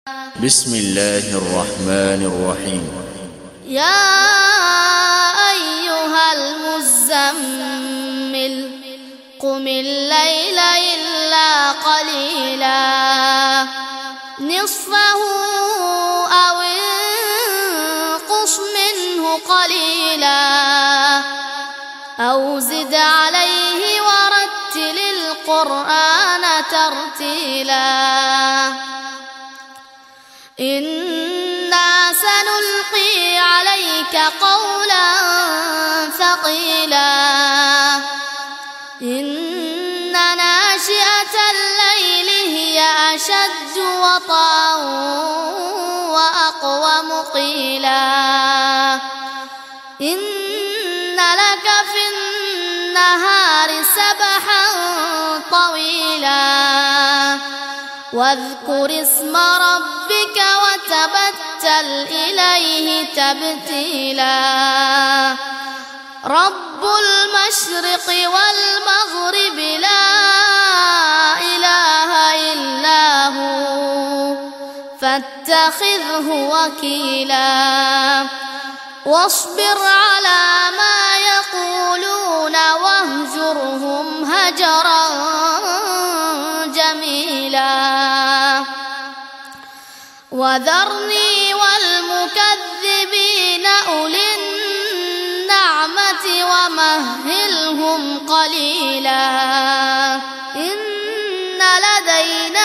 بسم الله الرحمن الرحيم. يا أيها المزمل قم الليل إلا قليلا نصفه أو انقص منه قليلا أو زد عليه ورتل القرآن ترتيلا إنا سنلقي عليك قولا ثقيلا إن ناشئة الليل هي أشد وطئا وأقوم قيلا إن لك في النهار سبحا طويلا واذكر اسم ربك وتبتل إليه تبتيلا رب المشرق والمغرب لا إله إلا هو فاتخذه وكيلا واصبر على ما يقولون واهجرهم هجرا جميلا وذرني والمكذبين أولي النعمة ومهلهم قليلا إن لدينا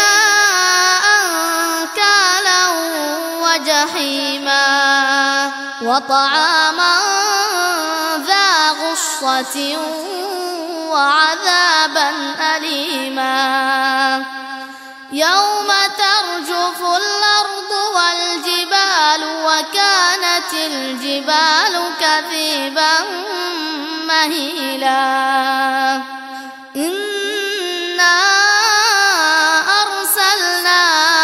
أنكالا وجحيما وطعاما ذا غصة وعذابا أليما يوم ترجف الأرض والجبال وكانت الجبال كثيبا مهيلا إنا أرسلنا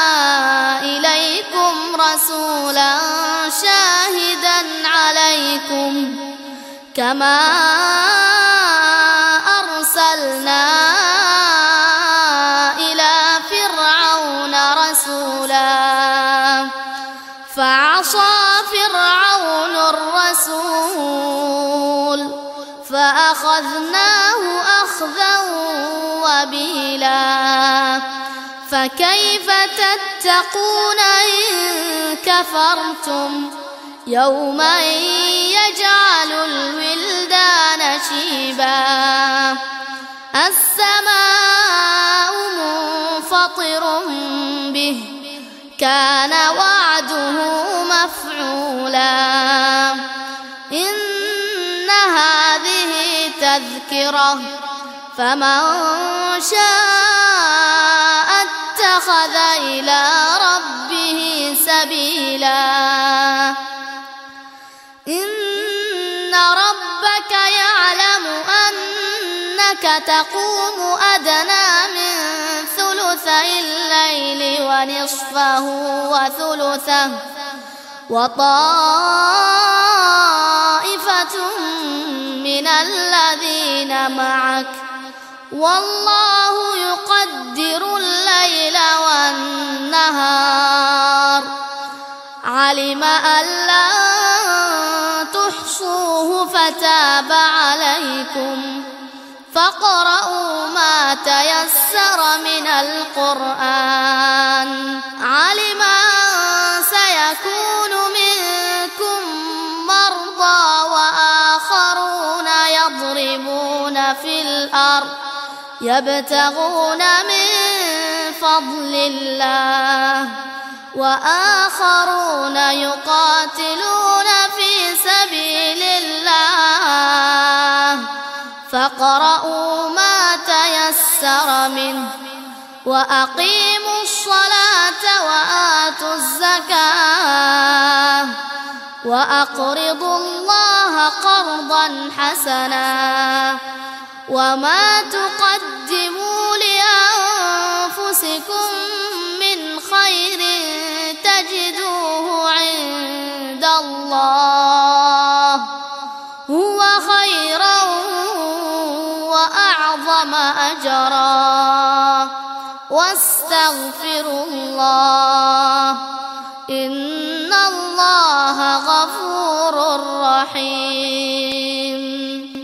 إليكم رسولا شاهدا عليكم كما أرسلنا فعصى فرعون الرسول فأخذناه أخذا وبيلا فكيف تتقون إن كفرتم يوما يجعل الولدان شيبا السماء منفطر به كان وعده مفعولا إن هذه تذكرة فمن شاء اتخذ إلى ربه سبيلا إن ربك يعلم أنك تقوم أدنى من ثلثي الليل ونصفه وثلثه وطائفة من الذين معك والله يقدر الليل والنهار علم أن لن تحصوه فتاب عليكم فاقرؤوا ما تيسر من القرآن علم أن سيكون منكم مرضى وآخرون يضربون في الأرض يبتغون من فضل الله وآخرون يقاتلون في سبيل الله فاقرؤوا ما تيسر منه وأقيموا الصلاة وآتوا الزكاة وأقرضوا الله قرضا حسنا وما تقدموا لأنفسكم من خير تجدوه عند الله هو خيرا وأعظم أجرا واستغفروا الله إن الله غفور رحيم.